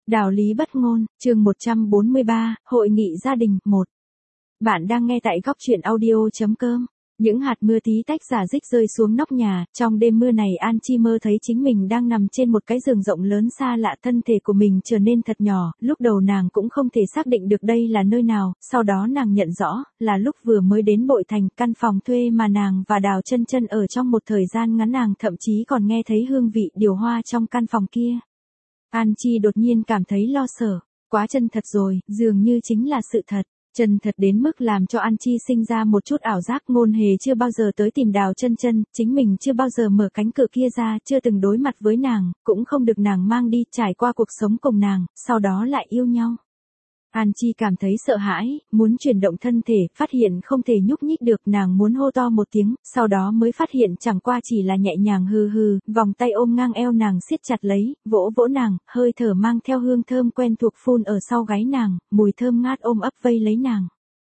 Đạo lý bất ngôn, chương 143, Hội nghị gia đình, 1. Bạn đang nghe tại góc truyện audio.com. Những hạt mưa tí tách rả rích rơi xuống nóc nhà, trong đêm mưa này An Chi mơ thấy chính mình đang nằm trên một cái giường rộng lớn xa lạ, thân thể của mình trở nên thật nhỏ, lúc đầu nàng cũng không thể xác định được đây là nơi nào, sau đó nàng nhận rõ, là lúc vừa mới đến Bội Thành, căn phòng thuê mà nàng và Đào Chân Chân ở trong một thời gian ngắn, nàng thậm chí còn nghe thấy hương vị điều hoa trong căn phòng kia. An Chi đột nhiên cảm thấy lo sợ, quá chân thật rồi, dường như chính là sự thật. Chân thật đến mức làm cho An Chi sinh ra một chút ảo giác. Ngôn Hề chưa bao giờ tới tìm Đào Chân Chân, chính mình chưa bao giờ mở cánh cửa kia ra, chưa từng đối mặt với nàng, cũng không được nàng mang đi, trải qua cuộc sống cùng nàng, sau đó lại yêu nhau. An Chi cảm thấy sợ hãi, muốn chuyển động thân thể, phát hiện không thể nhúc nhích được, nàng muốn hô to một tiếng, sau đó mới phát hiện chẳng qua chỉ là nhẹ nhàng hừ hừ, vòng tay ôm ngang eo nàng siết chặt lấy, vỗ vỗ nàng, hơi thở mang theo hương thơm quen thuộc phun ở sau gáy nàng, mùi thơm ngát ôm ấp vây lấy nàng.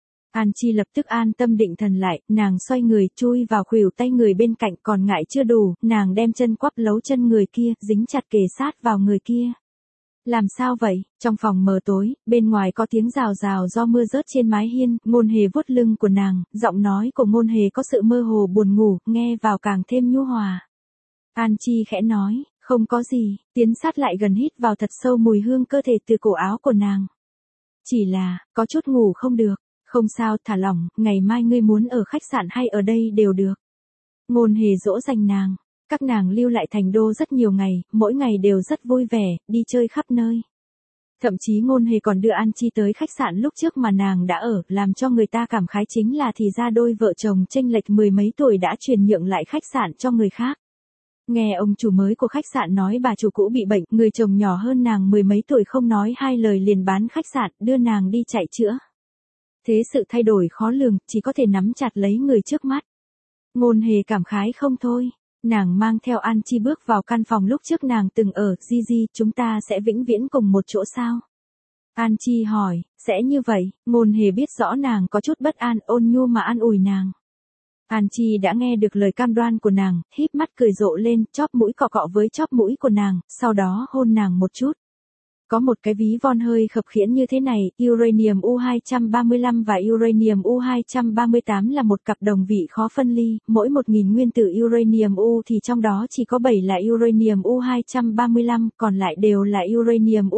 An Chi lập tức an tâm định thần lại, nàng xoay người, chui vào khuỷu tay người bên cạnh, còn ngại chưa đủ, nàng đem chân quắp lấu chân người kia, dính chặt kề sát vào người kia. Làm sao vậy? Trong phòng mờ tối, bên ngoài có tiếng rào rào do mưa rớt trên mái hiên, Ngôn Hề vuốt lưng của nàng, giọng nói của Ngôn Hề có sự mơ hồ buồn ngủ, nghe vào càng thêm nhu hòa. An Chi khẽ nói, không có gì, tiến sát lại gần hít vào thật sâu mùi hương cơ thể từ cổ áo của nàng. Chỉ là, có chút ngủ không được, không sao, thả lỏng, ngày mai ngươi muốn ở khách sạn hay ở đây đều được. Ngôn Hề dỗ dành nàng. Các nàng lưu lại Thành Đô rất nhiều ngày, mỗi ngày đều rất vui vẻ, đi chơi khắp nơi. Thậm chí Ngôn Hề còn đưa An Chi tới khách sạn lúc trước mà nàng đã ở, làm cho người ta cảm khái chính là thì ra đôi vợ chồng chênh lệch mười mấy tuổi đã chuyển nhượng lại khách sạn cho người khác. Nghe ông chủ mới của khách sạn nói bà chủ cũ bị bệnh, người chồng nhỏ hơn nàng mười mấy tuổi không nói hai lời liền bán khách sạn, đưa nàng đi chạy chữa. Thế sự thay đổi khó lường, chỉ có thể nắm chặt lấy người trước mắt. Ngôn Hề cảm khái không thôi. Nàng mang theo An Chi bước vào căn phòng lúc trước nàng từng ở, Gigi, chúng ta sẽ vĩnh viễn cùng một chỗ sao? An Chi hỏi, sẽ như vậy, Ngôn Hề biết rõ nàng có chút bất an, ôn nhu mà an ủi nàng. An Chi đã nghe được lời cam đoan của nàng, híp mắt cười rộ lên, chóp mũi cọ cọ với chóp mũi của nàng, sau đó hôn nàng một chút. Có một cái ví von hơi khập khiễng như thế này, Uranium U235 và Uranium U238 là một cặp đồng vị khó phân ly, mỗi 1.000 nguyên tử Uranium U thì trong đó chỉ có 7 là Uranium U235, còn lại đều là Uranium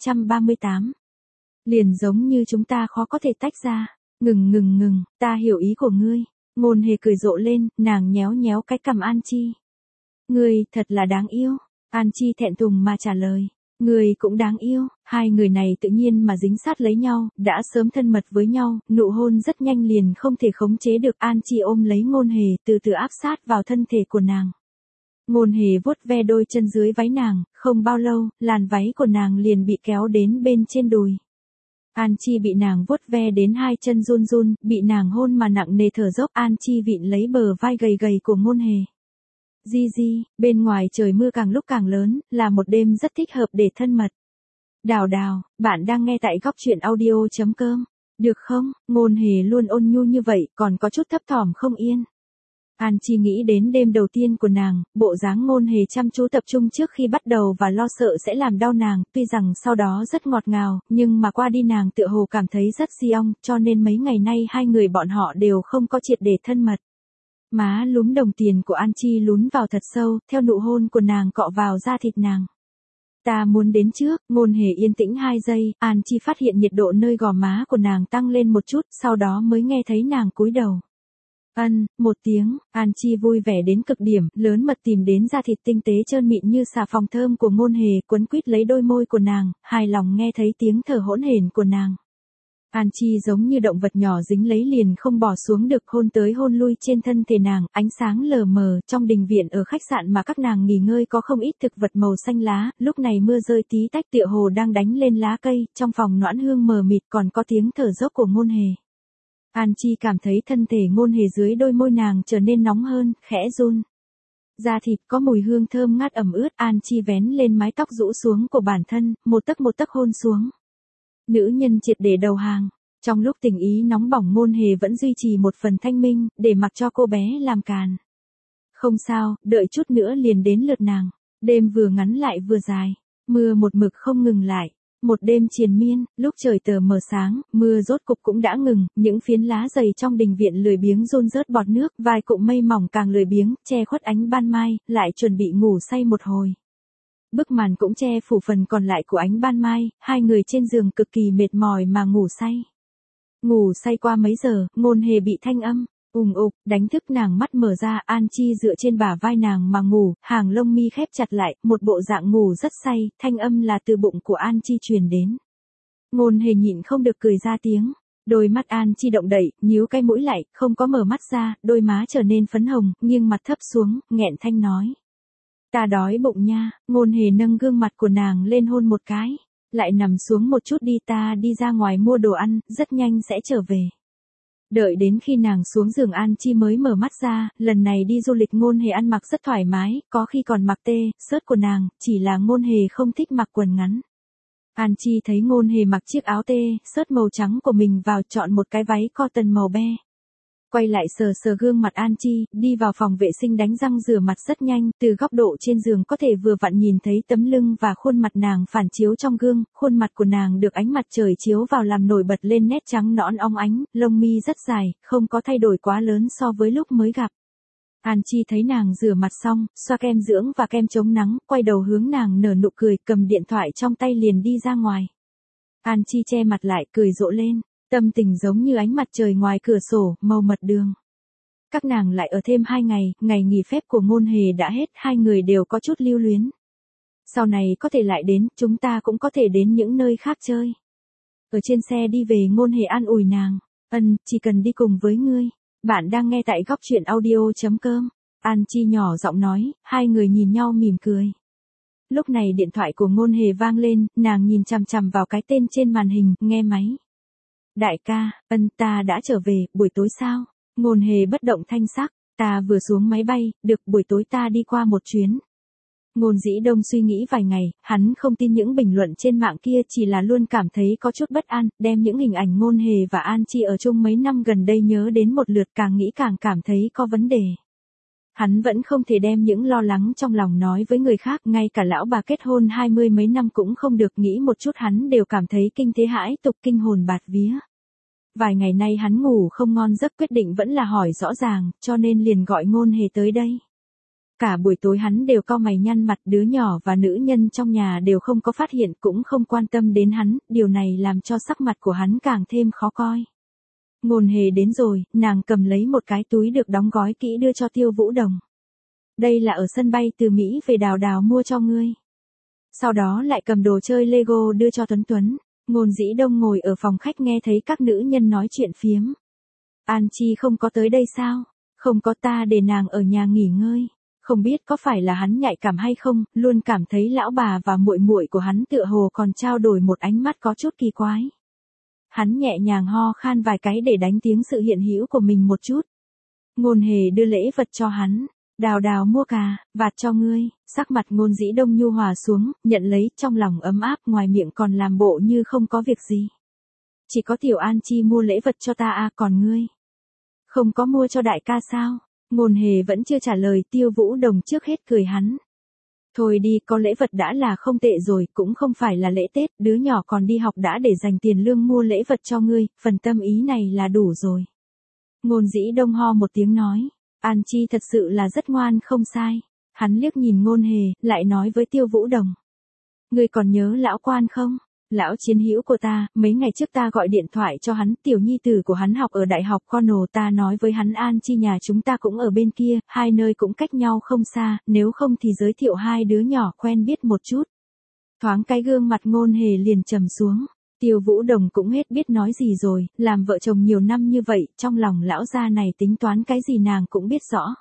U238. Liền giống như chúng ta khó có thể tách ra. Ngừng, ta hiểu ý của ngươi. Ngôn Hề cười rộ lên, nàng nhéo nhéo cái cằm An Chi. Ngươi, thật là đáng yêu. An Chi thẹn thùng mà trả lời. Người cũng đáng yêu, hai người này tự nhiên mà dính sát lấy nhau, đã sớm thân mật với nhau, nụ hôn rất nhanh liền không thể khống chế được. An Chi ôm lấy Ngôn Hề, từ từ áp sát vào thân thể của nàng. Ngôn Hề vuốt ve đôi chân dưới váy nàng, không bao lâu, làn váy của nàng liền bị kéo đến bên trên đùi. An Chi bị nàng vuốt ve đến hai chân run run, bị nàng hôn mà nặng nề thở dốc. An Chi vịn lấy bờ vai gầy gầy của Ngôn Hề. Gigi, bên ngoài trời mưa càng lúc càng lớn, là một đêm rất thích hợp để thân mật. Đào, bạn đang nghe tại góc truyện audio.com. Được không? Ngôn Hề luôn ôn nhu như vậy, còn có chút thấp thỏm không yên. An Chi nghĩ đến đêm đầu tiên của nàng, bộ dáng Ngôn Hề chăm chú tập trung trước khi bắt đầu và lo sợ sẽ làm đau nàng, tuy rằng sau đó rất ngọt ngào, nhưng mà qua đi nàng tựa hồ cảm thấy rất si ong, cho nên mấy ngày nay hai người bọn họ đều không có triệt để thân mật. Má lúm đồng tiền của An Chi lún vào thật sâu, theo nụ hôn của nàng cọ vào da thịt nàng. Ta muốn đến trước. Ngôn Hề yên tĩnh 2 giây, An Chi phát hiện nhiệt độ nơi gò má của nàng tăng lên một chút, sau đó mới nghe thấy nàng cúi đầu. Một tiếng, An Chi vui vẻ đến cực điểm, lớn mật tìm đến da thịt tinh tế trơn mịn như xà phòng thơm của Ngôn Hề, quấn quýt lấy đôi môi của nàng, hài lòng nghe thấy tiếng thở hỗn hển của nàng. An Chi giống như động vật nhỏ dính lấy liền không bỏ xuống được, hôn tới hôn lui trên thân thể nàng, ánh sáng lờ mờ. Trong đình viện ở khách sạn mà các nàng nghỉ ngơi có không ít thực vật màu xanh lá, lúc này mưa rơi tí tách tựa hồ đang đánh lên lá cây, trong phòng noãn hương mờ mịt còn có tiếng thở dốc của Ngôn Hề. An Chi cảm thấy thân thể Ngôn Hề dưới đôi môi nàng trở nên nóng hơn, khẽ run. Da thịt có mùi hương thơm ngát ẩm ướt, An Chi vén lên mái tóc rũ xuống của bản thân, một tấc hôn xuống. Nữ nhân triệt để đầu hàng. Trong lúc tình ý nóng bỏng Ngôn Hề vẫn duy trì một phần thanh minh, để mặc cho cô bé làm càn. Không sao, đợi chút nữa liền đến lượt nàng. Đêm vừa ngắn lại vừa dài. Mưa một mực không ngừng lại. Một đêm triền miên, lúc trời tờ mờ sáng, mưa rốt cục cũng đã ngừng, những phiến lá dày trong đình viện lười biếng rôn rớt bọt nước, vài cụm mây mỏng càng lười biếng, che khuất ánh ban mai, lại chuẩn bị ngủ say một hồi. Bức màn cũng che phủ phần còn lại của ánh ban mai, hai người trên giường cực kỳ mệt mỏi mà ngủ say. Ngủ say qua mấy giờ, Ngôn Hề bị thanh âm ùng ục đánh thức nàng, mắt mở ra, An Chi dựa trên bả vai nàng mà ngủ, hàng lông mi khép chặt lại, một bộ dạng ngủ rất say, thanh âm là từ bụng của An Chi truyền đến. Ngôn Hề nhịn không được cười ra tiếng. Đôi mắt An Chi động đậy, nhíu cái mũi lại, không có mở mắt ra, đôi má trở nên phấn hồng, nghiêng mặt thấp xuống, nghẹn thanh nói. Ta đói bụng nha. Ngôn Hề nâng gương mặt của nàng lên hôn một cái. Lại nằm xuống một chút đi, ta đi ra ngoài mua đồ ăn, rất nhanh sẽ trở về. Đợi đến khi nàng xuống giường An Chi mới mở mắt ra, lần này đi du lịch Ngôn Hề ăn mặc rất thoải mái, có khi còn mặc tê, sớt của nàng, chỉ là Ngôn Hề không thích mặc quần ngắn. An Chi thấy Ngôn Hề mặc chiếc áo tê, sớt màu trắng của mình vào, chọn một cái váy cotton màu be. Quay lại sờ sờ gương mặt An Chi, đi vào phòng vệ sinh đánh răng rửa mặt rất nhanh, từ góc độ trên giường có thể vừa vặn nhìn thấy tấm lưng và khuôn mặt nàng phản chiếu trong gương, khuôn mặt của nàng được ánh mặt trời chiếu vào làm nổi bật lên nét trắng nõn óng ánh, lông mi rất dài, không có thay đổi quá lớn so với lúc mới gặp. An Chi thấy nàng rửa mặt xong, xoa kem dưỡng và kem chống nắng, quay đầu hướng nàng nở nụ cười, cầm điện thoại trong tay liền đi ra ngoài. An Chi che mặt lại, cười rộ lên. Tâm tình giống như ánh mặt trời ngoài cửa sổ, màu mật đường. Các nàng lại ở thêm 2 ngày, ngày nghỉ phép của Ngôn Hề đã hết, hai người đều có chút lưu luyến. Sau này có thể lại đến, chúng ta cũng có thể đến những nơi khác chơi. Ở trên xe đi về, Ngôn Hề an ủi nàng. Chỉ cần đi cùng với ngươi. Bạn đang nghe tại góc truyện audio.com. An Chi nhỏ giọng nói, hai người nhìn nhau mỉm cười. Lúc này điện thoại của Ngôn Hề vang lên, nàng nhìn chằm chằm vào cái tên trên màn hình, nghe máy. Đại ca, ta đã trở về, buổi tối sao? Ngôn Hề bất động thanh sắc, ta vừa xuống máy bay, được, buổi tối ta đi qua một chuyến. Ngôn Dĩ Đông suy nghĩ vài ngày, hắn không tin những bình luận trên mạng kia, chỉ là luôn cảm thấy có chút bất an, đem những hình ảnh Ngôn Hề và An Chi ở chung mấy năm gần đây nhớ đến một lượt, càng nghĩ càng cảm thấy có vấn đề. Hắn vẫn không thể đem những lo lắng trong lòng nói với người khác, ngay cả lão bà kết hôn 20 mấy năm cũng không được, nghĩ một chút hắn đều cảm thấy kinh thế hãi tục, kinh hồn bạt vía. Vài ngày nay hắn ngủ không ngon giấc, quyết định vẫn là hỏi rõ ràng, cho nên liền gọi Ngôn Hề tới đây. Cả buổi tối hắn đều cau mày nhăn mặt, đứa nhỏ và nữ nhân trong nhà đều không có phát hiện, cũng không quan tâm đến hắn, điều này làm cho sắc mặt của hắn càng thêm khó coi. Ngôn Hề đến rồi, nàng cầm lấy một cái túi được đóng gói kỹ đưa cho Tiêu Vũ Đồng. Đây là ở sân bay từ Mỹ về, Đào Đào mua cho ngươi. Sau đó lại cầm đồ chơi Lego đưa cho Tuấn Tuấn. Ngôn Dĩ Đông ngồi ở phòng khách nghe thấy các nữ nhân nói chuyện phiếm. An Chi không có tới đây sao? Không có, ta để nàng ở nhà nghỉ ngơi. Không biết có phải là hắn nhạy cảm hay không, luôn cảm thấy lão bà và muội muội của hắn tựa hồ còn trao đổi một ánh mắt có chút kỳ quái. Hắn nhẹ nhàng ho khan vài cái để đánh tiếng sự hiện hữu của mình một chút. Ngôn Hề đưa lễ vật cho hắn. Đào Đào mua cà vạt cho ngươi. Sắc mặt Ngôn Dĩ Đông nhu hòa xuống, nhận lấy, trong lòng ấm áp, ngoài miệng còn làm bộ như không có việc gì. Chỉ có Tiểu An Chi mua lễ vật cho ta à, còn ngươi? Không có mua cho đại ca sao? Ngôn Hề vẫn chưa trả lời, Tiêu Vũ Đồng trước hết cười hắn. Thôi đi, có lễ vật đã là không tệ rồi, cũng không phải là lễ Tết, đứa nhỏ còn đi học đã để dành tiền lương mua lễ vật cho ngươi, phần tâm ý này là đủ rồi. Ngôn Dĩ Đông ho một tiếng nói, An Chi thật sự là rất ngoan, không sai. Hắn liếc nhìn Ngôn Hề, lại nói với Tiêu Vũ Đồng. Ngươi còn nhớ lão Quan không? Lão chiến hữu của ta, mấy ngày trước ta gọi điện thoại cho hắn, tiểu nhi tử của hắn học ở đại học Cornell, ta nói với hắn An Chi nhà chúng ta cũng ở bên kia, hai nơi cũng cách nhau không xa, nếu không thì giới thiệu hai đứa nhỏ quen biết một chút. Thoáng cái gương mặt Ngôn Hề liền trầm xuống. Tiêu Vũ Đồng cũng hết biết nói gì rồi, làm vợ chồng nhiều năm như vậy, trong lòng lão gia này tính toán cái gì nàng cũng biết rõ.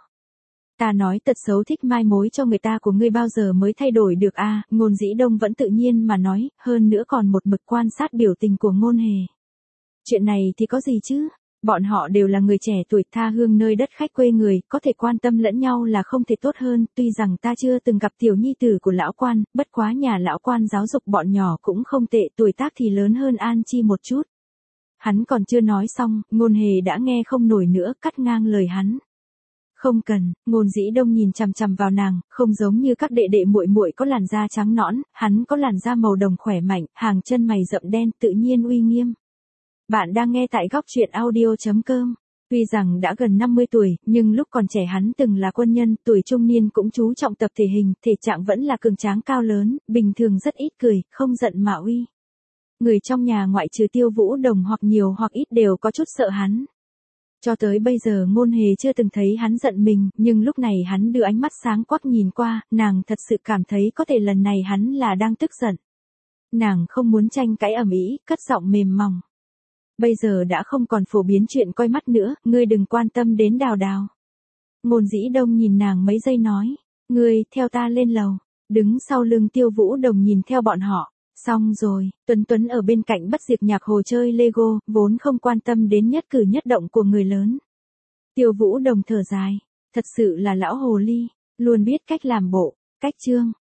Ta nói tật xấu thích mai mối cho người ta của ngươi bao giờ mới thay đổi được a? Ngôn Dĩ Đông vẫn tự nhiên mà nói, hơn nữa còn một mực quan sát biểu tình của Ngôn Hề. Chuyện này thì có gì chứ? Bọn họ đều là người trẻ tuổi tha hương nơi đất khách quê người, có thể quan tâm lẫn nhau là không thể tốt hơn, tuy rằng ta chưa từng gặp tiểu nhi tử của lão Quan, bất quá nhà lão Quan giáo dục bọn nhỏ cũng không tệ, tuổi tác thì lớn hơn An Chi một chút. Hắn còn chưa nói xong, Ngôn Hề đã nghe không nổi nữa, cắt ngang lời hắn. Không cần, Ngôn Dĩ Đông nhìn chằm chằm vào nàng, không giống như các đệ đệ muội muội có làn da trắng nõn, hắn có làn da màu đồng khỏe mạnh, hàng chân mày rậm đen, tự nhiên uy nghiêm. Bạn đang nghe tại góc truyện audio.com. Tuy rằng đã gần 50 tuổi, nhưng lúc còn trẻ hắn từng là quân nhân, tuổi trung niên cũng chú trọng tập thể hình, thể trạng vẫn là cường tráng cao lớn, bình thường rất ít cười, không giận mà uy. Người trong nhà ngoại trừ Tiêu Vũ Đồng hoặc nhiều hoặc ít đều có chút sợ hắn. Cho tới bây giờ Ngôn Hề chưa từng thấy hắn giận mình, nhưng lúc này hắn đưa ánh mắt sáng quắc nhìn qua, nàng thật sự cảm thấy có thể lần này hắn là đang tức giận. Nàng không muốn tranh cãi ầm ĩ, cất giọng mềm mỏng. Bây giờ đã không còn phổ biến chuyện coi mắt nữa, ngươi đừng quan tâm đến Đào Đào. Ngôn Dĩ Đông nhìn nàng mấy giây nói, ngươi, theo ta lên lầu, đứng sau lưng Tiêu Vũ Đồng nhìn theo bọn họ. Xong rồi, Tuấn Tuấn ở bên cạnh bất diệt nhạc hồ chơi Lego, vốn không quan tâm đến nhất cử nhất động của người lớn. Tiêu Vũ Đồng thở dài, thật sự là lão hồ ly, luôn biết cách làm bộ, cách chương.